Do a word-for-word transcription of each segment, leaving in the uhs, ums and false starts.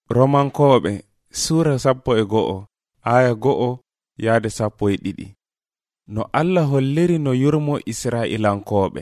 Romankooɓe Suura sappo e go'o aya go'o yaade sappo e ɗiɗi. No Allah holliri no yurmo Isra'ilankooɓe.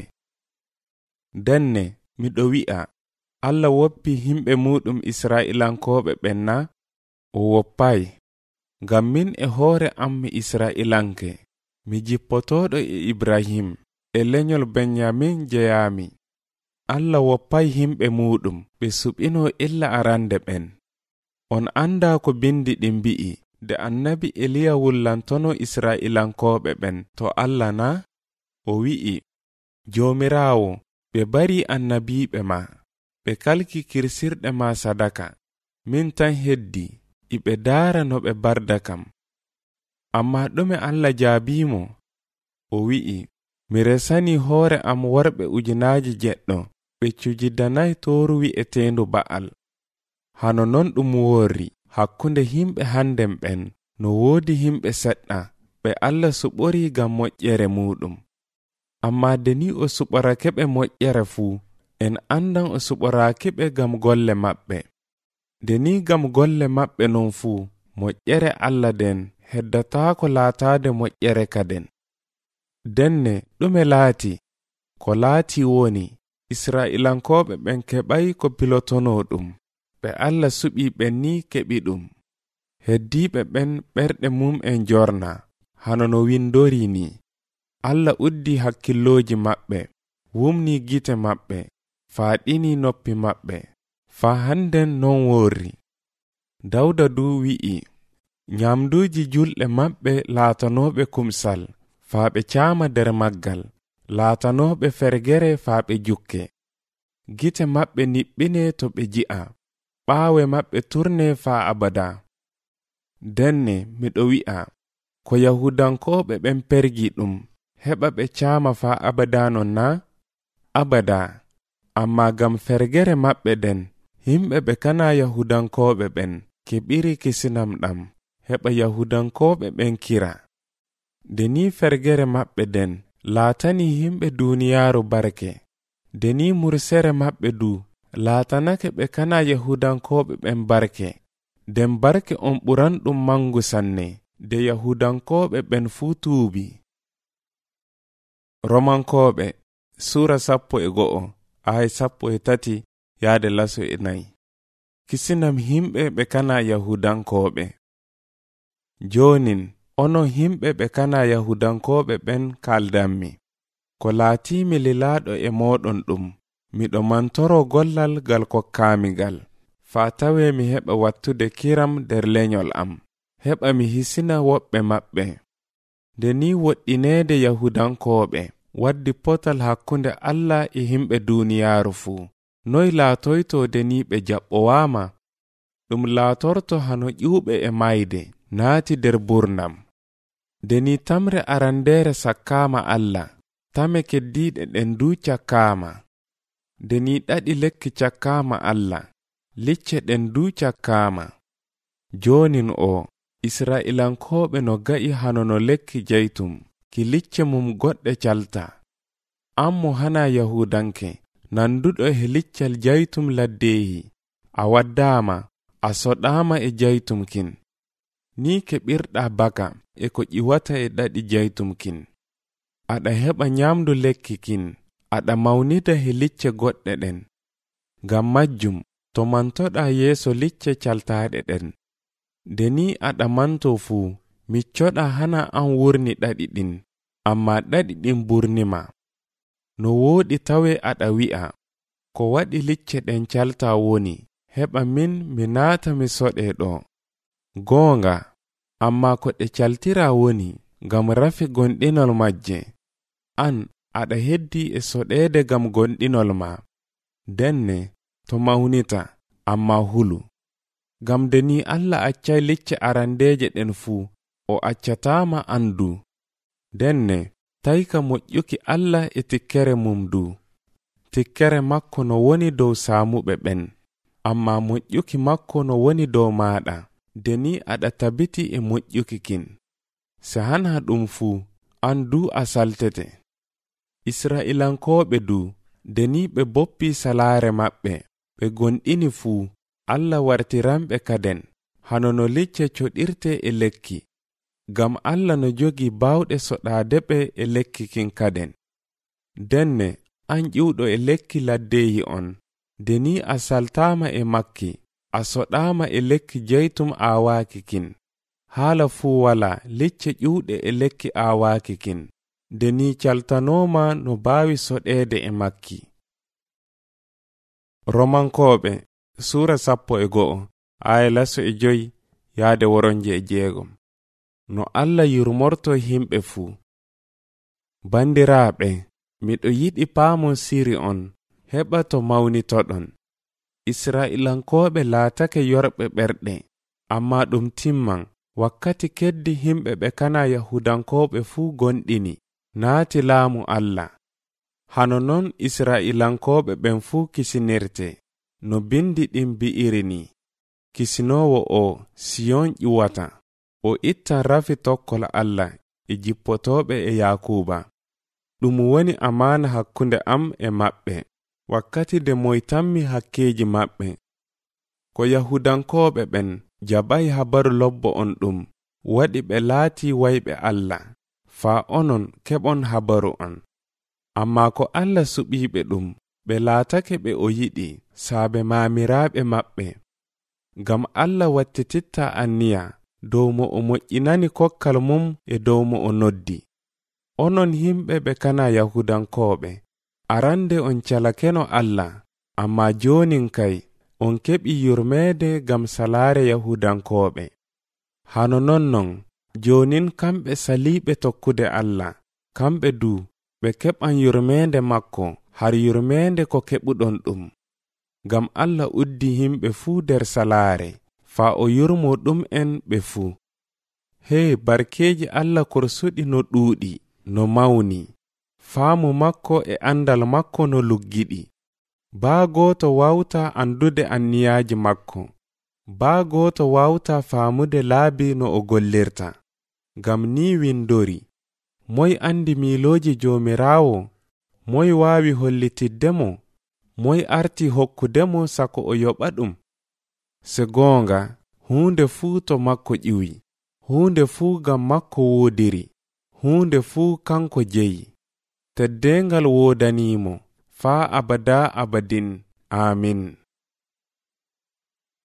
Denne miɗo wi'a Allah woppi himɓe muɗum Isra'ilankooɓe ɓen na? O woppay. Ngam min e hoore am mi Isra'ilanke, mi jippotoɗo e Ibrahim e lenyol Benyamin jeyami. Allah woppay himɓe muɗum ɓe suɓino illa arande ɓen. On anda ko bindi ɗin bi'i de annabi Eliya wullantono Isra'ilankooɓe ɓen to Allah na? O wi'i, Joomiraawo, ɓe bari annabiiɓe ma, ɓe kalki kirsirɗe ma sadaka, min tan heddi, iɓe daara no ɓe barda kam. Amma ɗume Allah jaabimo? O wi'i, mi resani hoore am worɓe ujunaaji jeɗɗo, ɓe cujidanayi tooru wi'eteendu Ba'al. Hano non ɗum worri hakkunde himɓe handem ɓen, no woodi himɓe seɗɗa, ɓe Allah suɓori ngam moƴƴere muɗum. Amma deni o suɓorake ɓe moƴƴere fuu, en andan o suɓorake ɓe ngam golle maɓɓe. Deni ngam golle maɓɓe non fuu, moƴƴere Allah den heddataako laataade moƴƴere kaden. Denne ɗume laati? Ko laati woni, Isra'ilankooɓe ɓen keɓay ko pilotono ɗum. Ɓe Allah suɓi ɓen ni keɓi ɗum. Heddiɓe ɓen ɓerɗe mum en jorna, hano no windori ni. Allah uddi hakkilloji maɓɓe, wumni gite maɓɓe, faaɗini noppi maɓɓe, faa handen non worri. Dawda du wi'i, nyamduji julɗe maɓɓe laatanoɓe kumsal, faa ɓe caama der maggal, laatanoɓe fergere faa ɓe jukke. Gite maɓɓe niɓɓine to ɓe ji'a, ɓaawe maɓɓe turne faa abada. Denne miɗo wi'a, ko Yahudankooɓe ɓen pergi ɗum, heɓa ɓe caama faa abada non na? Abada. Amma gam fergere maɓɓe den, himɓe ɓe kana Yahudankooɓe ɓen keɓiri kisinamɗam, heɓa Yahudankooɓe ɓen kira. Deni fergere maɓɓe den laatani himɓe duniyaaru barke. Deni mursere maɓɓe du laatanake ɓe kana Yahudankooɓe ɓen barke. Den barke on ɓuran ɗum mangu sanne, de Yahudankooɓe ɓen fuu tuubi. Romankooɓe Suura sappo e go'o aya sappo e tati yaade laso e nayi. Kisinam himɓe ɓe kana Yahudankooɓe. Jonin ono himɓe ɓe kana Yahudankooɓe ɓen kaldanmi. Ko laatimi lilaaɗo e moɗon ɗum, miɗo mantoro gollal gal kokkamigal, faa tawe mi heɓa wattude kiram der lenyol am, heɓa mi hisina woɓɓe maɓɓe. Nde ni woɗɗineede Yahudankooɓe waddi potal hakkunde Allah e himɓe duniyaaru fuu. Noy laatoyto deni ɓe jaɓɓowaama? Ɗum laatorto hano ƴuuɓe e mayde naati der burnam. Deni tamre arandeere sakkaama Allah, tame keddiiɗe ɗen du cakkaama. Deni ɗaɗi lekki cakkaama Allah, licce ɗen du cakkaama. Jonin o, Isra'ilankooɓe no ga'i hano no lekki jaytum, ki licce mum goɗɗe calta. An mo hana Yahudanke, nanduɗo e liccal jaytum laddeehi, a waddaama, a soɗaama e jaytum kin. Ni keɓirɗa baka e ko ƴiwata e ɗaɗi jaytum kin. Aɗa heɓa nyamdu lekki kin, aɗa mawnida he licce goɗɗe ɗen. Ngam majjum, to mantoɗa yeeso licce caltaaɗe ɗen. Deni aɗa manto fuu, miccoɗa hana an wurni ɗaɗi ɗin, amma ɗaɗi ɗin burnima. No wooɗi tawe aɗa wi'a, ko waɗi licce ɗen calta woni, heɓa min mi naata mi soɗe ɗo. Goonga, amma ko ɗe caltira woni, ngam rafi gonɗinol majje. An aɗa heddi e soɗeede gam gonɗinol ma. Denne to mawnita, amma hulu. Gam deni Allah accay licce arandeeje ɗen fuu, o accatama andu. Denne tayka moƴƴuki Allah e tikkere mum du. Tikkere makko no woni dow saamuɓe ɓen, amma moƴƴuki makko no woni dow maɗa, deni aɗa tabiti e moƴƴuki kin. Se hana ɗum fuu, an du a saltete. Isra'ilankooɓe du, deni ɓe boppi salaare maɓɓe, ɓe gonɗini fuu, Allah wartiramɓe kaden hano no licce coɗirte e lekki, gam Allah no jogi bawɗe soɗadeɓe e lekki kin kaden. Denne an ƴiwɗo e lekki laddeyi on, deni a saltama e makki, a soɗama e lekki jeytum awaaki kin. Haala fuu wala licce ƴiwɗe e lekki awaaki kin, deni caltanoma no baawi soɗeede e makki. Romankoɓe Sura sappo e go'o aya laso e joyi yaade woronje e jeegom. No Allah yurmorto himɓe fuu. Bandiraaɓe, miɗo yiɗi paamon siri on, heɓa to mawnitoɗon. Israilankoɓe laatake yorɓe ɓerɗe, amma ɗum timman wakkati keddi himɓe ɓe kana Yahudankoɓe fuu gonɗini, naati laamu Allah. Hano non Israilankoɓe ɓen fuu kisinirte, no bindi ɗin bi'iri ni. Kisinowo o Siyon ƴuwata, o ittan rafi tokkol Allah e jippotoɓe e Yakuba. Ɗum woni amana hakkunde am e maɓɓe, wakkati de moytanmi hakkeji maɓɓe. Ko Yahudankoɓe ɓen jaɓai habaru lobbo on ɗum, waɗi ɓe laati wayɓe Allah, faa onon keɓon habaru on. Amma ko Allah suɓiɓe ɗum, ɓe laatake ɓe o yiɗi saabe maamiraaɓe maɓɓe. Gam Allah wattititta anniya dow mo o moƴƴinani kokkal mum e dow mo o noddi. Onon himɓe ɓe kana Yahudankoɓe, arande on calakeno Allah, amma jonin kay on keɓi yurmeede gam salaare Yahudankoɓe. Hano non non, jonin kamɓe saliiɓe tokkude Allah, kamɓe du ɓe keɓan yurmeende makko har yurmeende ko keɓuɗon ɗum. Gam Allah uddi himɓe fuu der salaare, faa o yurmo ɗum en ɓe fuu. Hee, barkeeji Allah korsuɗi no ɗuuɗi, no mawni, faamu makko e andal makko no luggiɗi. Baa gooto wawta andude anniyaaji makko, baa gooto wawta faamude laabi no o gollirta. Gam ni windori, moy andi miilooji joomiraawo, moy waawi hollitiddemo, moy arti hokkudemo sako o yoɓa ɗum. Se goonga, huunde fuu to makko ƴiwi, huunde fuu gam makko woodiri, huunde fuu kanko jeyi. Teddengal woodanimo faa abada abadin. Amin.